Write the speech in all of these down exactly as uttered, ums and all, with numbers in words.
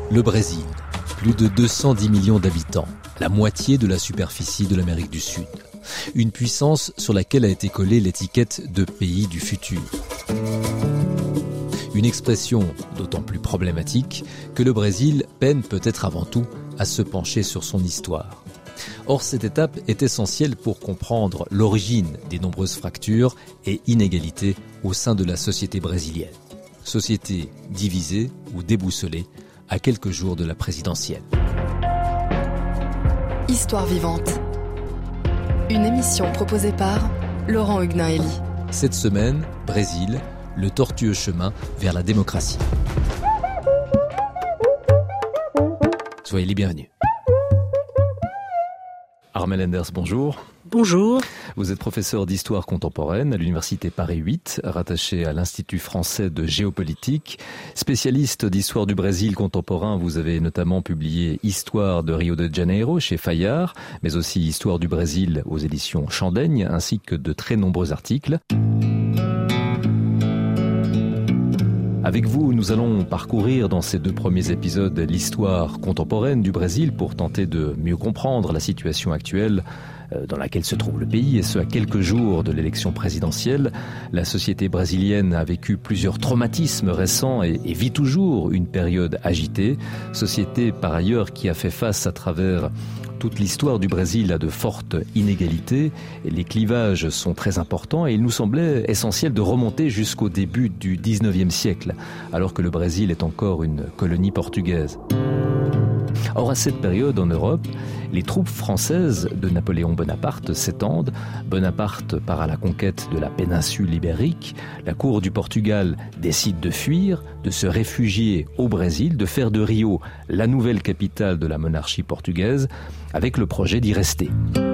Le Brésil, plus de deux cent dix millions d'habitants, la moitié de la superficie de l'Amérique du Sud. Une puissance sur laquelle a été collée l'étiquette de pays du futur. Une expression d'autant plus problématique que le Brésil peine peut-être avant tout à se pencher sur son histoire. Or, cette étape est essentielle pour comprendre l'origine des nombreuses fractures et inégalités au sein de la société brésilienne. Société divisée ou déboussolée à quelques jours de la présidentielle. Histoire vivante. Une émission proposée par Laurent Huguenin-Hélie. Cette semaine, Brésil, le tortueux chemin vers la démocratie. Soyez les bienvenus. Armelle Enders, bonjour. Bonjour. Vous êtes professeur d'histoire contemporaine à l'université Paris huit, rattaché à l'Institut français de géopolitique. Spécialiste d'histoire du Brésil contemporain, vous avez notamment publié Histoire de Rio de Janeiro chez Fayard, mais aussi Histoire du Brésil aux éditions Chandaigne, ainsi que de très nombreux articles. Avec vous, nous allons parcourir dans ces deux premiers épisodes l'histoire contemporaine du Brésil pour tenter de mieux comprendre la situation actuelle dans laquelle se trouve le pays, et ce à quelques jours de l'élection présidentielle. La société brésilienne a vécu plusieurs traumatismes récents et, et vit toujours une période agitée. Société par ailleurs qui a fait face à travers toute l'histoire du Brésil à de fortes inégalités. Et les clivages sont très importants et il nous semblait essentiel de remonter jusqu'au début du dix-neuvième siècle, alors que le Brésil est encore une colonie portugaise. Or, à cette période en Europe, les troupes françaises de Napoléon Bonaparte s'étendent. Bonaparte part à la conquête de la péninsule ibérique. La cour du Portugal décide de fuir, de se réfugier au Brésil, de faire de Rio la nouvelle capitale de la monarchie portugaise, avec le projet d'y rester.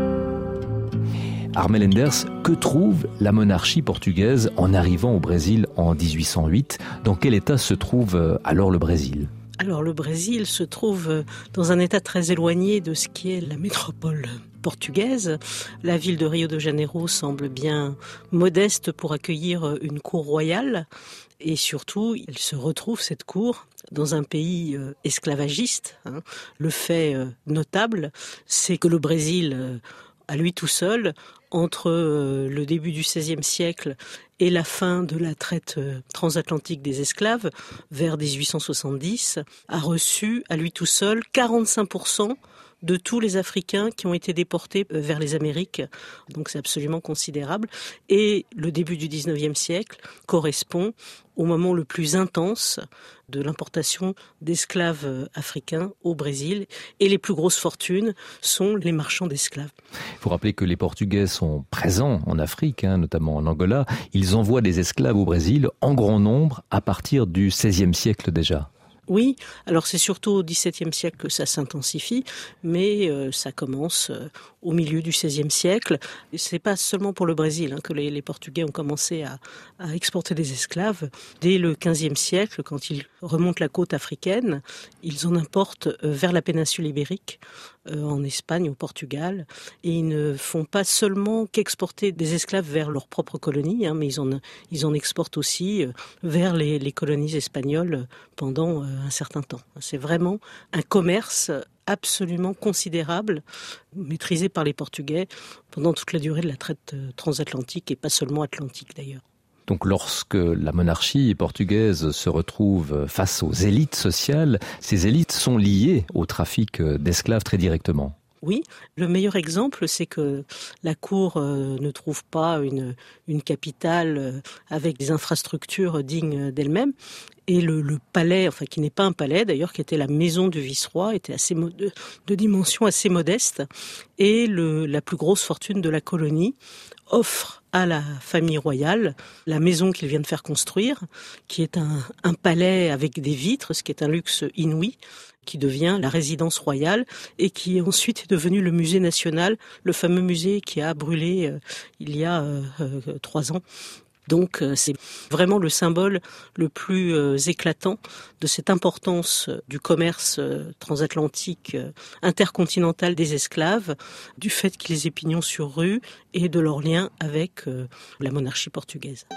Armelle Enders, que trouve la monarchie portugaise en arrivant au Brésil en dix-huit cent huit ? Dans quel état se trouve alors le Brésil ? Alors le Brésil se trouve dans un état très éloigné de ce qui est la métropole portugaise. La ville de Rio de Janeiro semble bien modeste pour accueillir une cour royale. Et surtout, il se retrouve, cette cour, dans un pays euh, esclavagiste. Hein. Le fait euh, notable, c'est que le Brésil, euh, à lui tout seul, entre euh, le début du seizième siècle et la fin de la traite euh, transatlantique des esclaves, vers dix-huit cent soixante-dix, a reçu, à lui tout seul, quarante-cinq pour cent de tous les Africains qui ont été déportés vers les Amériques. Donc c'est absolument considérable. Et le début du dix-neuvième siècle correspond au moment le plus intense de l'importation d'esclaves africains au Brésil. Et les plus grosses fortunes sont les marchands d'esclaves. Il faut rappeler que les Portugais sont présents en Afrique, hein, notamment en Angola. Ils envoient des esclaves au Brésil en grand nombre à partir du seizième siècle déjà. Oui, alors c'est surtout au dix-septième siècle que ça s'intensifie, mais euh, ça commence euh, au milieu du seizième siècle. Et c'est pas seulement pour le Brésil hein, que les, les Portugais ont commencé à, à exporter des esclaves. Dès le quinzième siècle, quand ils remontent la côte africaine, ils en importent euh, vers la péninsule ibérique, euh, en Espagne, au Portugal, et ils ne font pas seulement qu'exporter des esclaves vers leur propre colonie, hein, mais ils en, ils en exportent aussi euh, vers les, les colonies espagnoles pendant euh, un certain temps. C'est vraiment un commerce absolument considérable, maîtrisé par les Portugais pendant toute la durée de la traite transatlantique et pas seulement atlantique d'ailleurs. Donc lorsque la monarchie portugaise se retrouve face aux élites sociales, ces élites sont liées au trafic d'esclaves très directement. Oui, le meilleur exemple, c'est que la cour euh, ne trouve pas une, une capitale euh, avec des infrastructures dignes d'elle-même. Et le, le palais, enfin qui n'est pas un palais d'ailleurs, qui était la maison du vice-roi, était assez mo- de, de dimension assez modeste. Et le, la plus grosse fortune de la colonie offre à la famille royale la maison qu'ils viennent de faire construire, qui est un, un palais avec des vitres, ce qui est un luxe inouï, qui devient la résidence royale et qui ensuite est devenu le musée national, le fameux musée qui a brûlé euh, il y a euh, euh, trois ans. Donc c'est vraiment le symbole le plus euh, éclatant de cette importance du commerce euh, transatlantique euh, intercontinental des esclaves, du fait qu'ils aient pignon sur rue et de leur lien avec euh, la monarchie portugaise.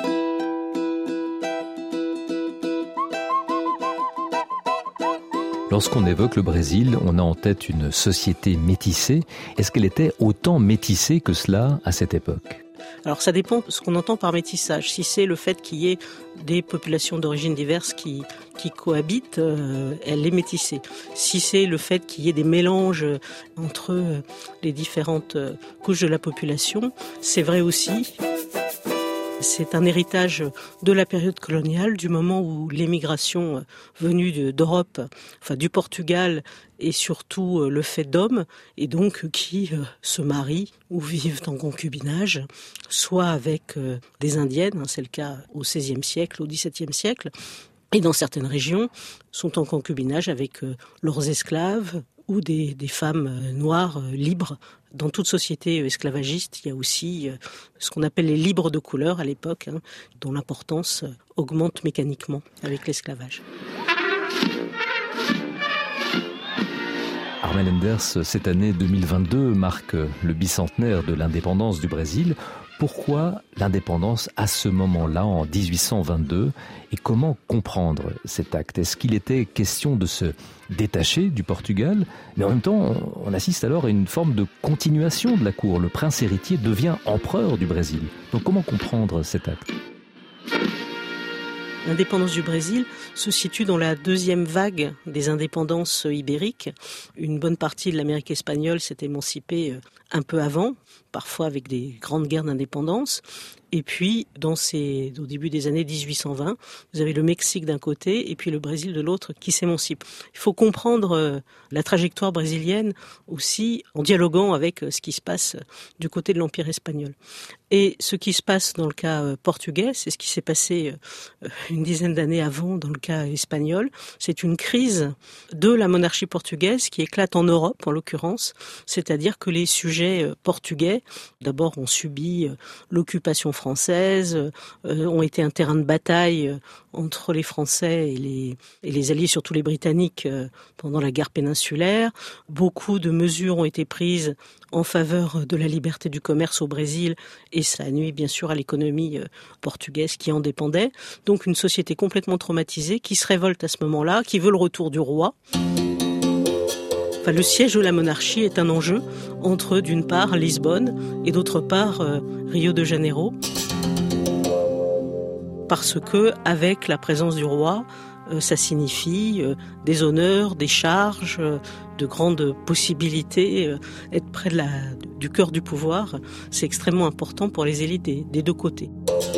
Lorsqu'on évoque le Brésil, on a en tête une société métissée. Est-ce qu'elle était autant métissée que cela à cette époque ? Alors ça dépend de ce qu'on entend par métissage. Si c'est le fait qu'il y ait des populations d'origines diverses qui, qui cohabitent, euh, elle est métissée. Si c'est le fait qu'il y ait des mélanges entre les différentes couches de la population, c'est vrai aussi. C'est un héritage de la période coloniale, du moment où l'émigration venue d'Europe, enfin du Portugal, et surtout le fait d'hommes, et donc qui se marient ou vivent en concubinage, soit avec des indiennes, c'est le cas au seizième siècle, au dix-septième siècle, et dans certaines régions sont en concubinage avec leurs esclaves ou des, des femmes noires libres. Dans toute société esclavagiste, il y a aussi ce qu'on appelle les libres de couleur à l'époque, hein, dont l'importance augmente mécaniquement avec l'esclavage. Armelle Enders, cette année deux mille vingt-deux marque le bicentenaire de l'indépendance du Brésil. Pourquoi l'indépendance à ce moment-là, en dix-huit cent vingt-deux, et comment comprendre cet acte ? Est-ce qu'il était question de se détacher du Portugal ? Mais en même temps, on assiste alors à une forme de continuation de la cour. Le prince héritier devient empereur du Brésil. Donc comment comprendre cet acte ? L'indépendance du Brésil se situe dans la deuxième vague des indépendances ibériques. Une bonne partie de l'Amérique espagnole s'est émancipée un peu avant, parfois avec des grandes guerres d'indépendance. Et puis, dans ces, au début des années dix-huit cent vingt, vous avez le Mexique d'un côté et puis le Brésil de l'autre qui s'émancipe. Il faut comprendre la trajectoire brésilienne aussi en dialoguant avec ce qui se passe du côté de l'Empire espagnol. Et ce qui se passe dans le cas portugais, c'est ce qui s'est passé une dizaine d'années avant dans le cas espagnol. C'est une crise de la monarchie portugaise qui éclate en Europe, en l'occurrence. C'est-à-dire que les sujets portugais, d'abord, ont subi l'occupation française, euh, ont été un terrain de bataille entre les Français et les, et les Alliés, surtout les Britanniques, euh, pendant la guerre péninsulaire. Beaucoup de mesures ont été prises en faveur de la liberté du commerce au Brésil et ça nuit bien sûr à l'économie euh, portugaise qui en dépendait. Donc une société complètement traumatisée qui se révolte à ce moment-là, qui veut le retour du roi. Enfin, le siège de la monarchie est un enjeu entre, d'une part, Lisbonne et d'autre part, euh, Rio de Janeiro. Parce que, avec la présence du roi, euh, ça signifie euh, des honneurs, des charges, euh, de grandes possibilités. Euh, être près de la, du cœur du pouvoir, c'est extrêmement important pour les élites des, des deux côtés.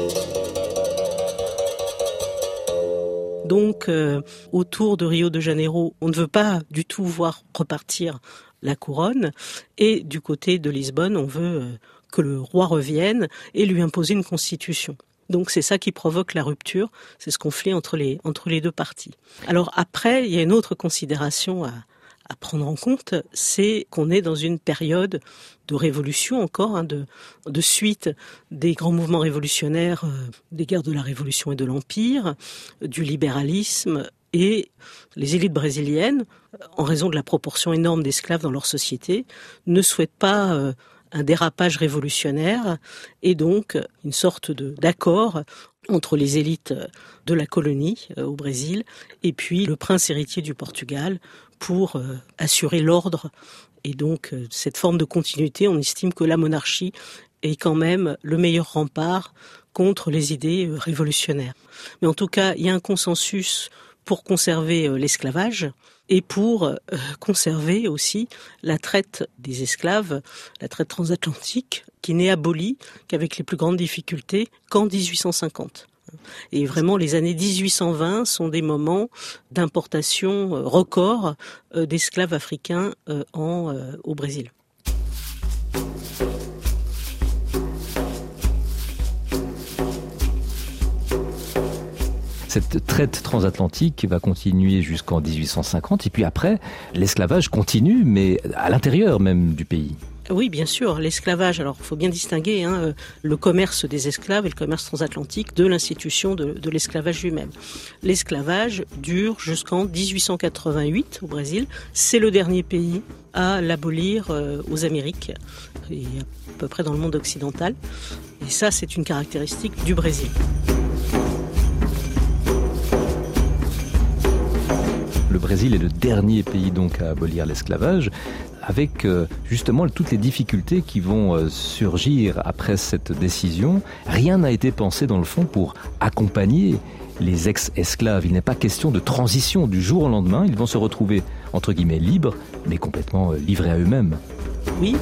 Donc, euh, autour de Rio de Janeiro, on ne veut pas du tout voir repartir la couronne. Et du côté de Lisbonne, on veut euh, que le roi revienne et lui imposer une constitution. Donc c'est ça qui provoque la rupture, c'est ce conflit entre les, entre les deux parties. Alors après, il y a une autre considération à, à prendre en compte, c'est qu'on est dans une période de révolution encore, hein, de, de suite des grands mouvements révolutionnaires, euh, des guerres de la Révolution et de l'Empire, du libéralisme, et les élites brésiliennes, en raison de la proportion énorme d'esclaves dans leur société, ne souhaitent pas euh, un dérapage révolutionnaire et donc une sorte de, d'accord entre les élites de la colonie euh, au Brésil et puis le prince héritier du Portugal pour euh, assurer l'ordre. Et donc euh, cette forme de continuité, on estime que la monarchie est quand même le meilleur rempart contre les idées euh, révolutionnaires. Mais en tout cas, il y a un consensus pour conserver euh, l'esclavage et pour euh, conserver aussi la traite des esclaves, la traite transatlantique, qui n'est abolie qu'avec les plus grandes difficultés qu'en dix-huit cent cinquante. Et vraiment, les années dix-huit cent vingt sont des moments d'importation euh, record euh, d'esclaves africains euh, en, euh, au Brésil. Cette traite transatlantique va continuer jusqu'en dix-huit cent cinquante et puis après, l'esclavage continue, mais à l'intérieur même du pays. Oui, bien sûr, l'esclavage. Alors, il faut bien distinguer hein, le commerce des esclaves et le commerce transatlantique de l'institution de, de l'esclavage lui-même. L'esclavage dure jusqu'en dix-huit cent quatre-vingt-huit au Brésil. C'est le dernier pays à l'abolir euh, aux Amériques et à peu près dans le monde occidental. Et ça, c'est une caractéristique du Brésil. Le Brésil est le dernier pays donc à abolir l'esclavage, avec euh, justement toutes les difficultés qui vont euh, surgir après cette décision. Rien n'a été pensé dans le fond pour accompagner les ex-esclaves. Il n'est pas question de transition du jour au lendemain. Ils vont se retrouver, entre guillemets, libres, mais complètement euh, livrés à eux-mêmes. Oui,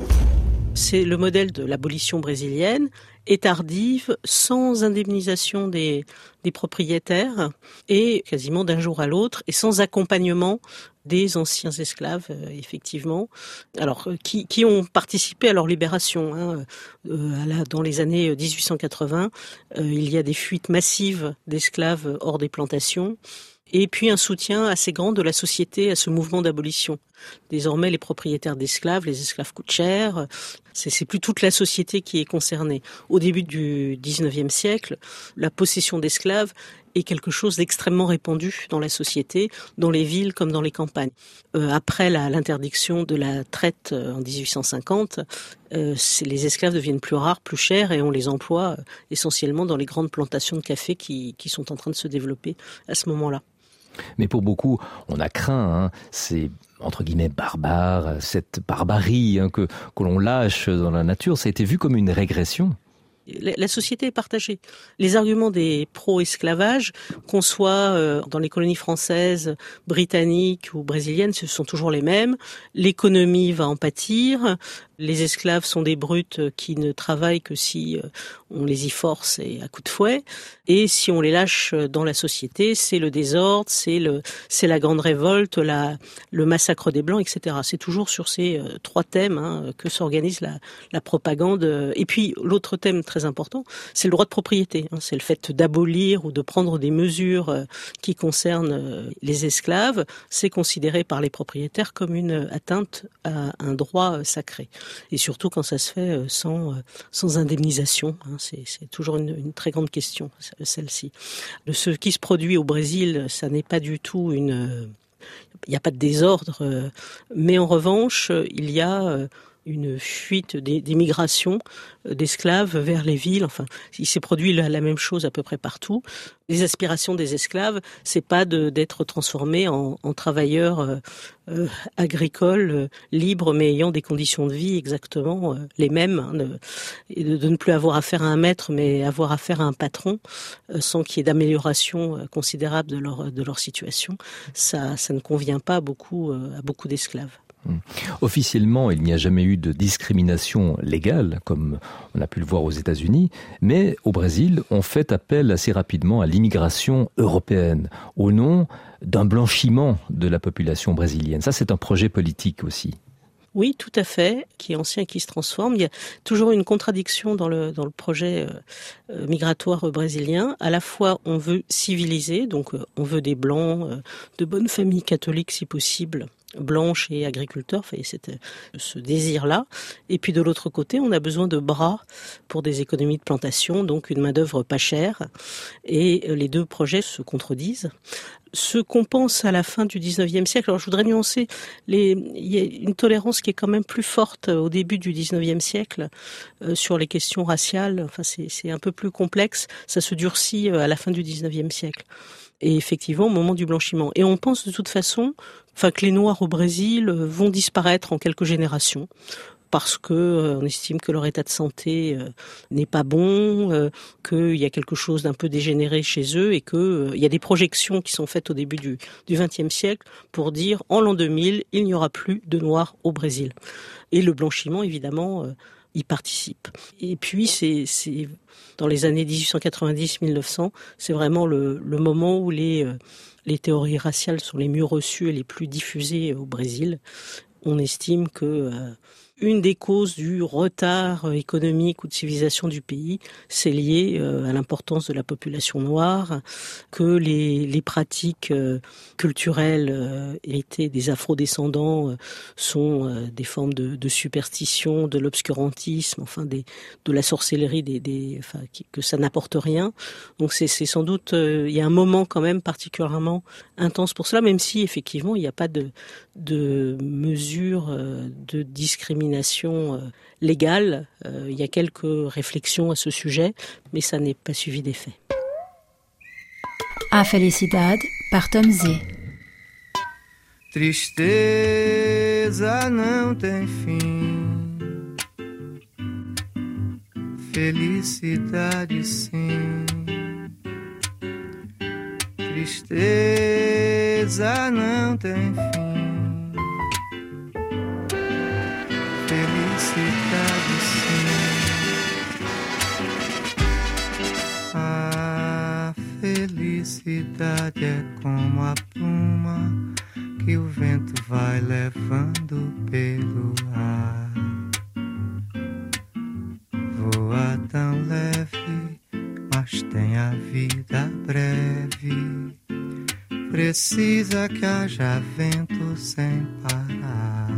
c'est le modèle de l'abolition brésilienne, est tardive, sans indemnisation des, des propriétaires, et quasiment d'un jour à l'autre, et sans accompagnement des anciens esclaves, euh, effectivement, alors euh, qui, qui ont participé à leur libération. Hein. Euh, là, dans les années dix-huit cent quatre-vingts, euh, il y a des fuites massives d'esclaves hors des plantations, et puis un soutien assez grand de la société à ce mouvement d'abolition. Désormais, les propriétaires d'esclaves, les esclaves coûtent cher, c'est, c'est plus toute la société qui est concernée. Au début du dix-neuvième siècle, la possession d'esclaves est quelque chose d'extrêmement répandu dans la société, dans les villes comme dans les campagnes. Euh, après la, l'interdiction de la traite euh, en dix-huit cent cinquante, euh, les esclaves deviennent plus rares, plus chers, et on les emploie euh, essentiellement dans les grandes plantations de café qui, qui sont en train de se développer à ce moment-là. Mais pour beaucoup, on a craint hein, ces, entre guillemets, barbares, cette barbarie hein, que, que l'on lâche dans la nature. Ça a été vu comme une régression. La société est partagée. Les arguments des pro-esclavage, qu'on soit euh, dans les colonies françaises, britanniques ou brésiliennes, ce sont toujours les mêmes. L'économie va en pâtir. Les esclaves sont des brutes qui ne travaillent que si on les y force et à coups de fouet. Et si on les lâche dans la société, c'est le désordre, c'est le, c'est la grande révolte, la, le massacre des Blancs, et cetera. C'est toujours sur ces trois thèmes hein, que s'organise la, la propagande. Et puis l'autre thème très important, c'est le droit de propriété. Hein. C'est le fait d'abolir ou de prendre des mesures qui concernent les esclaves. C'est considéré par les propriétaires comme une atteinte à un droit sacré. Et surtout quand ça se fait sans, sans indemnisation. Hein, c'est, c'est toujours une, une très grande question, celle-ci. Ce qui se produit au Brésil, ça n'est pas du tout une... Il n'y a pas de désordre, mais en revanche, il y a une fuite des, des migrations d'esclaves vers les villes. Enfin, il s'est produit la, la même chose à peu près partout. Les aspirations des esclaves, c'est pas de, d'être transformés en, en travailleurs euh, euh, agricoles, euh, libres, mais ayant des conditions de vie exactement euh, les mêmes, hein, de, et de, de ne plus avoir affaire à un maître, mais avoir affaire à un patron, euh, sans qu'il y ait d'amélioration euh, considérable de leur, de leur situation. Ça, ça ne convient pas à beaucoup, euh, à beaucoup d'esclaves. Officiellement, il n'y a jamais eu de discrimination légale, comme on a pu le voir aux États-Unis, mais au Brésil, on fait appel assez rapidement à l'immigration européenne, au nom d'un blanchiment de la population brésilienne. Ça, c'est un projet politique aussi. Oui, tout à fait, qui est ancien et qui se transforme. Il y a toujours une contradiction dans le, dans le projet euh, migratoire brésilien. À la fois, on veut civiliser, donc euh, on veut des blancs, euh, de bonnes familles catholiques si possible, blanches et agriculteurs, enfin, c'est ce désir-là. Et puis de l'autre côté, on a besoin de bras pour des économies de plantation, donc une main-d'œuvre pas chère. Et les deux projets se contredisent. Ce qu'on pense à la fin du dix-neuvième siècle, alors je voudrais nuancer, les, il y a une tolérance qui est quand même plus forte au début du dix-neuvième siècle euh, sur les questions raciales. Enfin, c'est, c'est un peu plus complexe. Ça se durcit à la fin du dix-neuvième siècle. Et effectivement, au moment du blanchiment. Et on pense de toute façon, enfin, que les Noirs au Brésil vont disparaître en quelques générations, parce que euh, on estime que leur état de santé euh, n'est pas bon, euh, qu'il y a quelque chose d'un peu dégénéré chez eux, et que euh, il y a des projections qui sont faites au début du du vingtième siècle pour dire en l'an deux mille, il n'y aura plus de Noirs au Brésil. Et le blanchiment, évidemment, euh, y participe. Et puis c'est c'est dans les années dix-huit cent quatre-vingt-dix mille neuf cents, c'est vraiment le, le moment où les, euh, les théories raciales sont les mieux reçues et les plus diffusées au Brésil. On estime que euh, une des causes du retard économique ou de civilisation du pays, c'est lié euh, à l'importance de la population noire, que les, les pratiques euh, culturelles euh, héritées des afrodescendants euh, sont euh, des formes de, de superstition, de l'obscurantisme, enfin des, de la sorcellerie, des, des, enfin, qui, que ça n'apporte rien. Donc c'est, c'est sans doute, euh, il y a un moment quand même particulièrement intense pour cela, même si effectivement il n'y a pas de, de mesures euh, de discrimination légale. Euh, il y a quelques réflexions à ce sujet, mais ça n'est pas suivi d'effet. A Felicidade par Tom Zé. Tristeza não tem fim, felicidade sim. Tristeza não tem fim, felicidade sim. A felicidade é como a pluma que o vento vai levando pelo ar. Voa tão leve, mas tem a vida breve. Precisa que haja vento sem parar.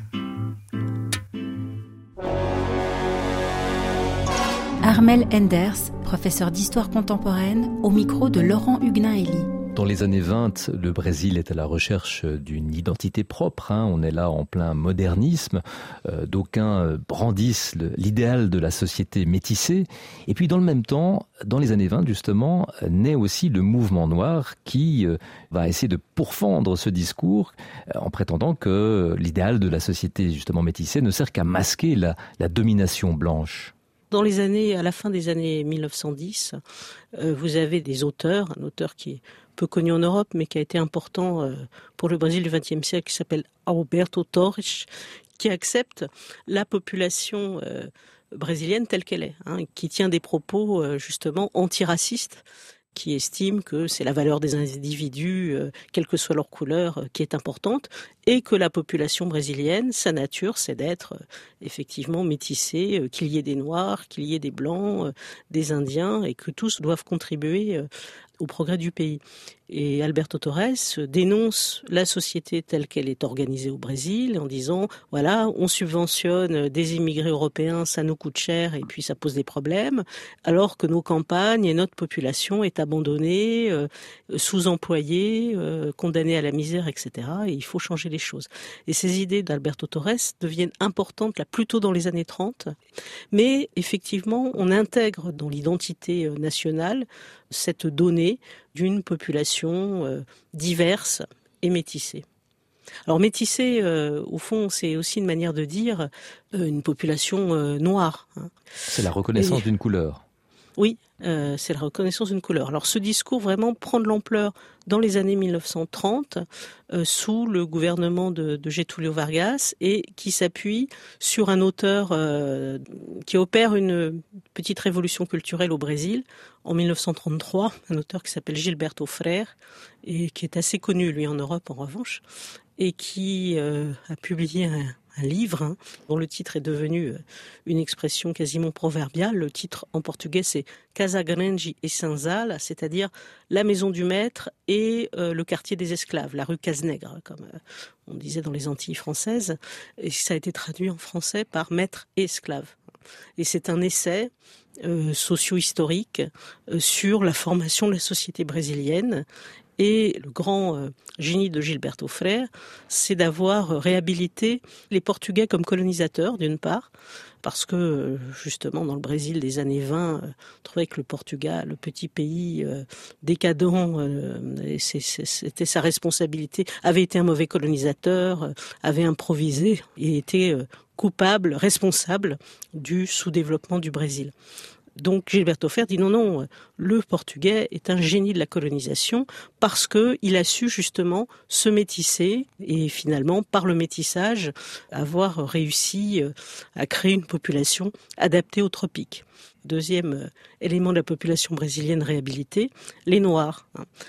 Armel Enders, professeur d'histoire contemporaine, au micro de Laurent Huguenin-Hélie. Dans les années vingt, le Brésil est à la recherche d'une identité propre. Hein. On est là en plein modernisme. Euh, d'aucuns brandissent le, l'idéal de la société métissée. Et puis dans le même temps, dans les années vingt justement, naît aussi le mouvement noir qui euh, va essayer de pourfendre ce discours euh, en prétendant que l'idéal de la société justement métissée ne sert qu'à masquer la, la domination blanche. Dans les années, à la fin des années mille neuf cent dix, euh, vous avez des auteurs, un auteur qui est peu connu en Europe, mais qui a été important euh, pour le Brésil du vingtième siècle, qui s'appelle Alberto Torres, qui accepte la population euh, brésilienne telle qu'elle est, hein, qui tient des propos euh, justement antiracistes, qui estime que c'est la valeur des individus, euh, quelle que soit leur couleur, euh, qui est importante, et que la population brésilienne, sa nature, c'est d'être euh, effectivement métissée, euh, qu'il y ait des Noirs, qu'il y ait des Blancs, euh, des Indiens, et que tous doivent contribuer euh, au progrès du pays. Et Alberto Torres dénonce la société telle qu'elle est organisée au Brésil en disant, voilà, on subventionne des immigrés européens, ça nous coûte cher et puis ça pose des problèmes, alors que nos campagnes et notre population est abandonnée, euh, sous-employée, euh, condamnée à la misère, et cetera. Et il faut changer les choses. Et ces idées d'Alberto Torres deviennent importantes là plutôt dans les années trente, mais effectivement, on intègre dans l'identité nationale cette donnée d'une population euh, diverse et métissée. Alors métissée, euh, au fond, c'est aussi une manière de dire euh, une population euh, noire. Hein. C'est la reconnaissance et, d'une couleur. Oui, euh, c'est la reconnaissance d'une couleur. Alors ce discours vraiment prend de l'ampleur dans les années mille neuf cent trente, euh, sous le gouvernement de, de Getúlio Vargas, et qui s'appuie sur un auteur euh, qui opère une petite révolution culturelle au Brésil en mille neuf cent trente-trois, un auteur qui s'appelle Gilberto Frère, et qui est assez connu, lui, en Europe, en revanche, et qui euh, a publié un, un livre hein, dont le titre est devenu une expression quasiment proverbiale. Le titre en portugais, c'est Casa Grande e Senzala, c'est-à-dire la maison du maître et euh, le quartier des esclaves, la rue Cazenègre, comme euh, on disait dans les Antilles françaises. Et ça a été traduit en français par maître et esclave. Et c'est un essai euh, socio-historique euh, sur la formation de la société brésilienne. Et le grand euh, génie de Gilberto Frère, c'est d'avoir réhabilité les Portugais comme colonisateurs, d'une part, parce que, justement, dans le Brésil des années vingt, euh, on trouvait que le Portugal, le petit pays euh, décadent, euh, et c'est, c'est, c'était sa responsabilité, avait été un mauvais colonisateur, euh, avait improvisé et était euh, coupable, responsable du sous-développement du Brésil. Donc Gilberto Frère dit non, non, le Portugais est un génie de la colonisation parce qu'il a su justement se métisser et finalement, par le métissage, avoir réussi à créer une population adaptée aux tropiques. Deuxième élément de la population brésilienne réhabilitée, les Noirs.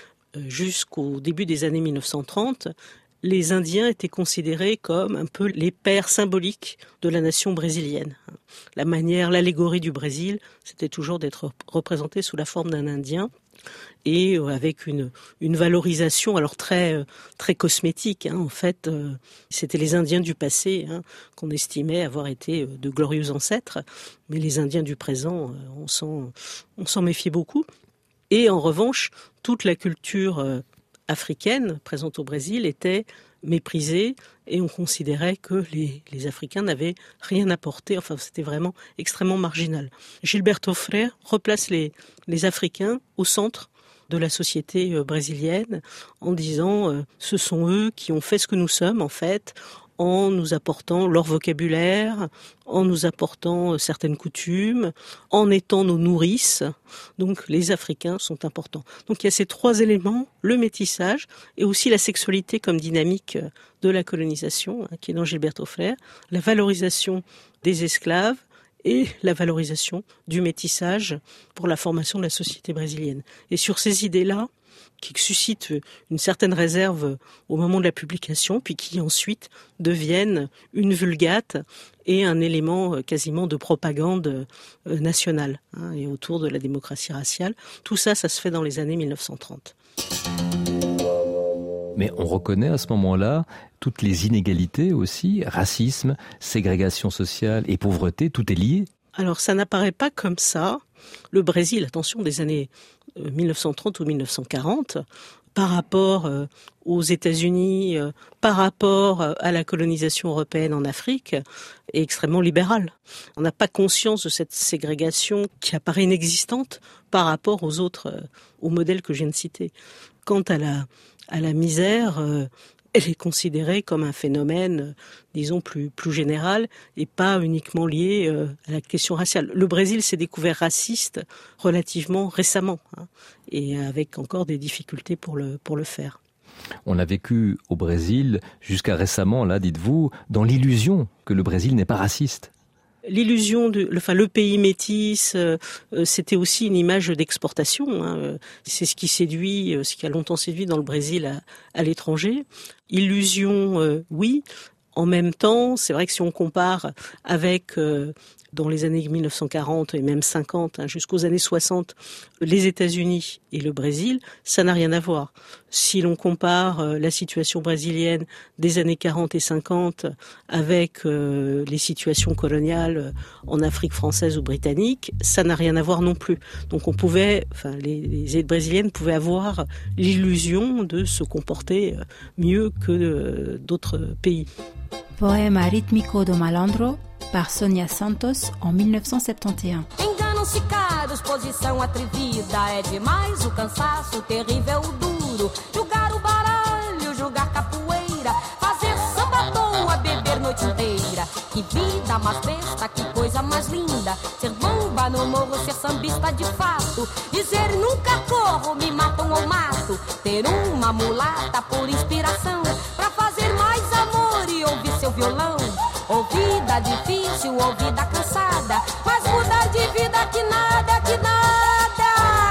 Jusqu'au début des années mille neuf cent trente, les Indiens étaient considérés comme un peu les pères symboliques de la nation brésilienne. La manière, l'allégorie du Brésil, c'était toujours d'être représenté sous la forme d'un Indien et avec une, une valorisation alors très, très cosmétique. Hein. En fait, euh, c'était les Indiens du passé hein, qu'on estimait avoir été de glorieux ancêtres, mais les Indiens du présent, on s'en, on s'en méfiait beaucoup. Et en revanche, toute la culture euh, africaine présente au Brésil était méprisée et on considérait que les, les Africains n'avaient rien apporté. Enfin, c'était vraiment extrêmement marginal. Gilberto Frère replace les, les Africains au centre de la société brésilienne en disant euh, ce sont eux qui ont fait ce que nous sommes en fait, en nous apportant leur vocabulaire, en nous apportant certaines coutumes, en étant nos nourrices. Donc les Africains sont importants. Donc il y a ces trois éléments, le métissage et aussi la sexualité comme dynamique de la colonisation, hein, qui est dans Gilberto Frère, la valorisation des esclaves et la valorisation du métissage pour la formation de la société brésilienne. Et sur ces idées-là, qui suscitent une certaine réserve au moment de la publication, puis qui ensuite deviennent une vulgate et un élément quasiment de propagande nationale, hein, et autour de la démocratie raciale. Tout ça, ça se fait dans les années mille neuf cent trente. Mais on reconnaît à ce moment-là toutes les inégalités aussi, racisme, ségrégation sociale et pauvreté, tout est lié. Alors ça n'apparaît pas comme ça. Le Brésil, attention, des années mille neuf cent trente ou mille neuf cent quarante, par rapport aux États-Unis, par rapport à la colonisation européenne en Afrique, est extrêmement libéral. On n'a pas conscience de cette ségrégation qui apparaît inexistante par rapport aux autres, aux modèles que je viens de citer. Quant à la, à la misère, elle est considérée comme un phénomène, disons, plus, plus général et pas uniquement lié à la question raciale. Le Brésil s'est découvert raciste relativement récemment, hein, et avec encore des difficultés pour le, pour le faire. On a vécu au Brésil, jusqu'à récemment, là, dites-vous, dans l'illusion que le Brésil n'est pas raciste. L'illusion de, enfin le pays métis, euh, c'était aussi une image d'exportation, hein. C'est ce qui séduit, ce qui a longtemps séduit dans le Brésil à, à l'étranger. Illusion, euh, oui. En même temps, c'est vrai que si on compare avec euh, dans les années mille neuf cent quarante et même cinquante, hein, jusqu'aux années soixante, les États-Unis et le Brésil, ça n'a rien à voir. Si l'on compare euh, la situation brésilienne des années quarante et cinquante avec euh, les situations coloniales en Afrique française ou britannique, ça n'a rien à voir non plus. Donc on pouvait, enfin les, les élites brésiliennes pouvaient avoir l'illusion de se comporter mieux que euh, d'autres pays. Poema rítmico do malandro par Sonia Santos en mille neuf cent soixante et onze. Enganam-se caros, posição atrevida, é demais o cansaço terrível, o duro. Jogar o baralho, jogar capoeira, fazer samba à toa, beber noite inteira. Que vida mais besta, que coisa mais linda. Ser bamba no morro, ser sambista de fato. Dizer nunca corro, me matam ou mato. Ter uma mulata por inspiração, pra fazer mais amor e ouvir seu violão. Ouvida difícil, ouvida cansada, mas mudar de vida que nada, que nada.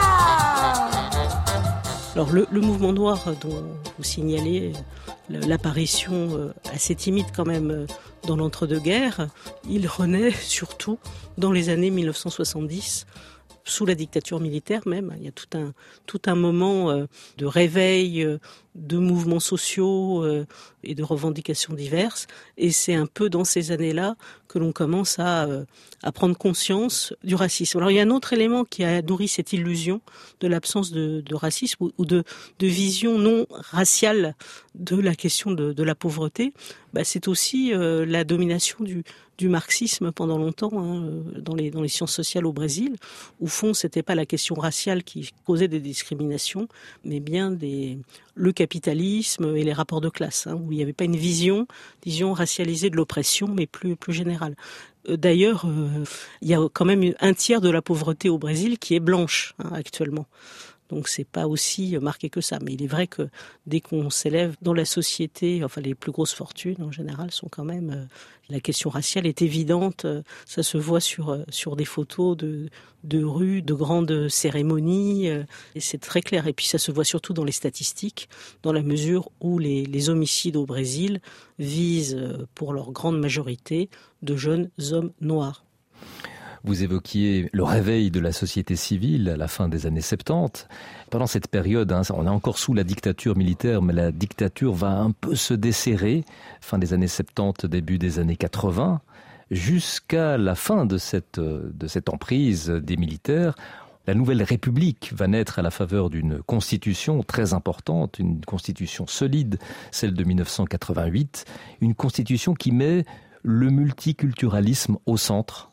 Alors le, le mouvement noir dont vous signalez l'apparition assez timide quand même dans l'entre-deux-guerres, il renaît surtout dans les années mille neuf cent soixante-dix, sous la dictature militaire même. Il y a tout un, tout un moment de réveil, de mouvements sociaux et de revendications diverses. Et c'est un peu dans ces années-là que l'on commence à, à prendre conscience du racisme. Alors il y a un autre élément qui a nourri cette illusion de l'absence de, de racisme ou de, de vision non raciale de la question de, de la pauvreté. Bah, c'est aussi euh, la domination du, du marxisme pendant longtemps, hein, dans les, dans les sciences sociales au Brésil. Au fond, c'était pas la question raciale qui causait des discriminations, mais bien des, le capitalisme et les rapports de classe, hein, où il n'y avait pas une vision, disons, racialisée de l'oppression, mais plus, plus générale. D'ailleurs, euh, il y a quand même un tiers de la pauvreté au Brésil qui est blanche, hein, actuellement. Donc c'est pas aussi marqué que ça. Mais il est vrai que dès qu'on s'élève dans la société, enfin les plus grosses fortunes en général sont quand même... Euh, la question raciale est évidente. Ça se voit sur, sur des photos de, de rues, de grandes cérémonies. Et c'est très clair. Et puis ça se voit surtout dans les statistiques, dans la mesure où les, les homicides au Brésil visent pour leur grande majorité de jeunes hommes noirs. Vous évoquiez le réveil de la société civile à la fin des années soixante-dix. Pendant cette période, hein, on est encore sous la dictature militaire, mais la dictature va un peu se desserrer, fin des années soixante-dix, début des années quatre-vingts, jusqu'à la fin de cette, de cette emprise des militaires. La nouvelle République va naître à la faveur d'une constitution très importante, une constitution solide, celle de mille neuf cent quatre-vingt-huit, une constitution qui met le multiculturalisme au centre.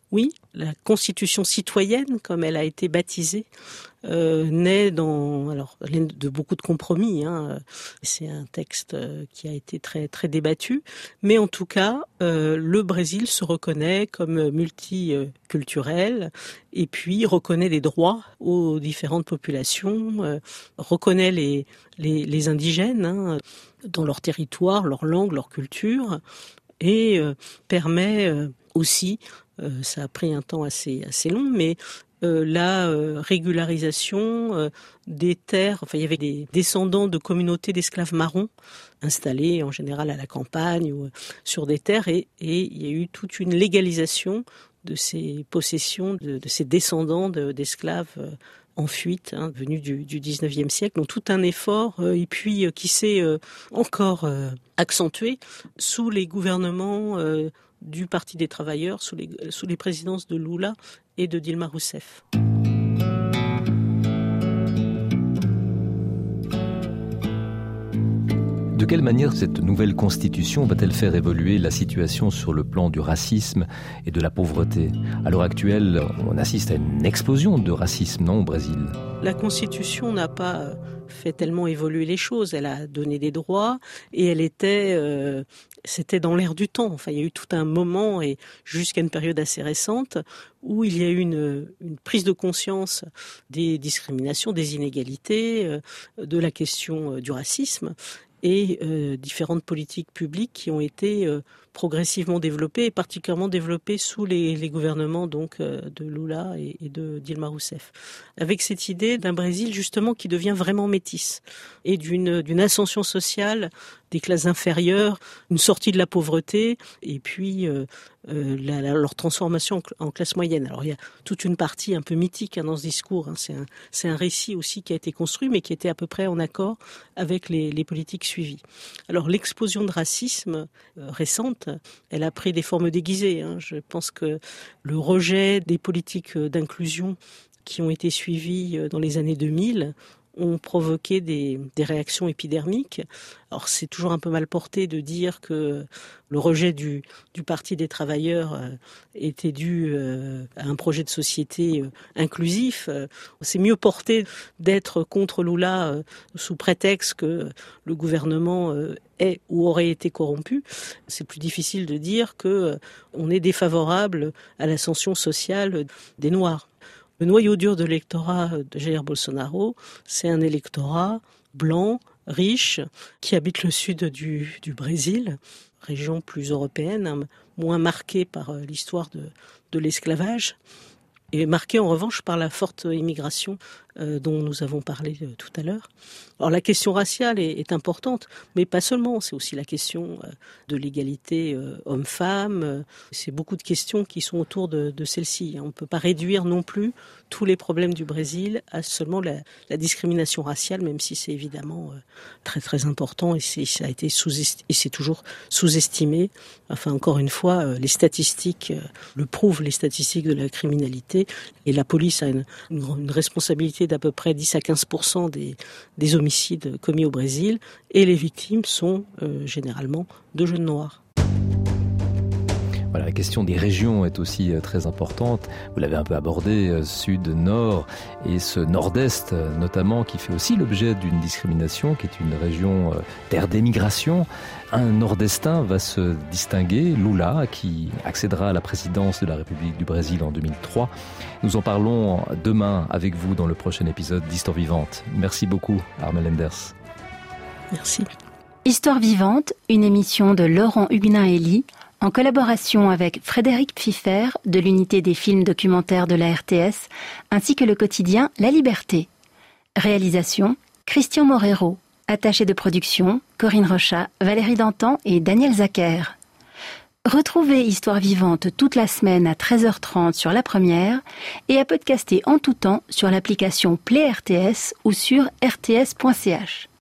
Oui, la constitution citoyenne, comme elle a été baptisée, euh, naît dans, alors, de beaucoup de compromis. Hein. C'est un texte qui a été très très débattu, mais en tout cas, euh, le Brésil se reconnaît comme multiculturel et puis reconnaît des droits aux différentes populations, euh, reconnaît les les, les indigènes hein, dans leur territoire, leur langue, leur culture, et euh, permet euh, aussi Euh, ça a pris un temps assez assez long, mais euh, la euh, régularisation euh, des terres. Enfin, il y avait des descendants de communautés d'esclaves marrons installés en général à la campagne ou euh, sur des terres, et, et il y a eu toute une légalisation de ces possessions, de, de ces descendants de, d'esclaves euh, en fuite, hein, venus du, du dix-neuvième siècle. Donc tout un effort, euh, et puis euh, qui s'est euh, encore euh, accentué sous les gouvernements euh, du Parti des travailleurs, sous les, sous les présidences de Lula et de Dilma Rousseff. De quelle manière cette nouvelle constitution va-t-elle faire évoluer la situation sur le plan du racisme et de la pauvreté ? À l'heure actuelle, on assiste à une explosion de racisme, non, au Brésil ? La constitution n'a pas fait tellement évoluer les choses. Elle a donné des droits et elle était, euh, c'était dans l'air du temps. Enfin, il y a eu tout un moment, et jusqu'à une période assez récente, où il y a eu une, une prise de conscience des discriminations, des inégalités, euh, de la question euh, du racisme, et euh, différentes politiques publiques qui ont été euh, progressivement développées, et particulièrement développées sous les, les gouvernements donc euh, de Lula et, et de Dilma Rousseff, avec cette idée d'un Brésil justement qui devient vraiment métis, et d'une, d'une ascension sociale des classes inférieures, une sortie de la pauvreté, et puis euh, euh, la, la, leur transformation en, en classe moyenne. Alors il y a toute une partie un peu mythique hein, dans ce discours, hein. c'est, un, c'est un récit aussi qui a été construit, mais qui était à peu près en accord avec les, les politiques suivies. Alors l'explosion de racisme euh, récente, elle a pris des formes déguisées. Hein. Je pense que le rejet des politiques d'inclusion qui ont été suivies dans les années deux mille ont provoqué des, des réactions épidermiques. Alors c'est toujours un peu mal porté de dire que le rejet du, du Parti des travailleurs euh, était dû euh, à un projet de société euh, inclusif. Euh, c'est mieux porté d'être contre Lula euh, sous prétexte que le gouvernement euh, est ou aurait été corrompu. C'est plus difficile de dire que euh, on est défavorable à l'ascension sociale des Noirs. Le noyau dur de l'électorat de Jair Bolsonaro, c'est un électorat blanc, riche, qui habite le sud du, du Brésil, région plus européenne, hein, moins marquée par l'histoire de, de l'esclavage, et marquée en revanche par la forte immigration euh, dont nous avons parlé euh, tout à l'heure. Alors la question raciale est, est importante, mais pas seulement, c'est aussi la question euh, de l'égalité euh, homme-femme, euh, c'est beaucoup de questions qui sont autour de, de celle-ci. On ne peut pas réduire non plus tous les problèmes du Brésil à seulement la, la discrimination raciale, même si c'est évidemment euh, très très important, et c'est, ça a été sous-estimé, et c'est toujours sous-estimé. Enfin, encore une fois, euh, les statistiques euh, le prouvent, les statistiques de la criminalité, et la police a une, une, une responsabilité d'à peu près dix à quinze pour cent des, des homicides commis au Brésil, et les victimes sont euh, généralement de jeunes noirs. Voilà, la question des régions est aussi très importante. Vous l'avez un peu abordé, sud, nord, et ce nord-est notamment, qui fait aussi l'objet d'une discrimination, qui est une région terre d'émigration. Un nord-estin va se distinguer, Lula, qui accédera à la présidence de la République du Brésil en deux mille trois. Nous en parlons demain avec vous dans le prochain épisode d'Histoire Vivante. Merci beaucoup, Armelle Enders. Merci. Histoire Vivante, une émission de Laurent Huguenin-Elie, en collaboration avec Frédéric Pfiffer de l'unité des films documentaires de la R T S, ainsi que le quotidien La Liberté. Réalisation, Christian Morero. Attaché de production, Corinne Rochat, Valérie Dantan et Daniel Zacher. Retrouvez Histoire Vivante toute la semaine à treize heures trente sur La Première et à podcaster en tout temps sur l'application Play R T S ou sur r t s point c h.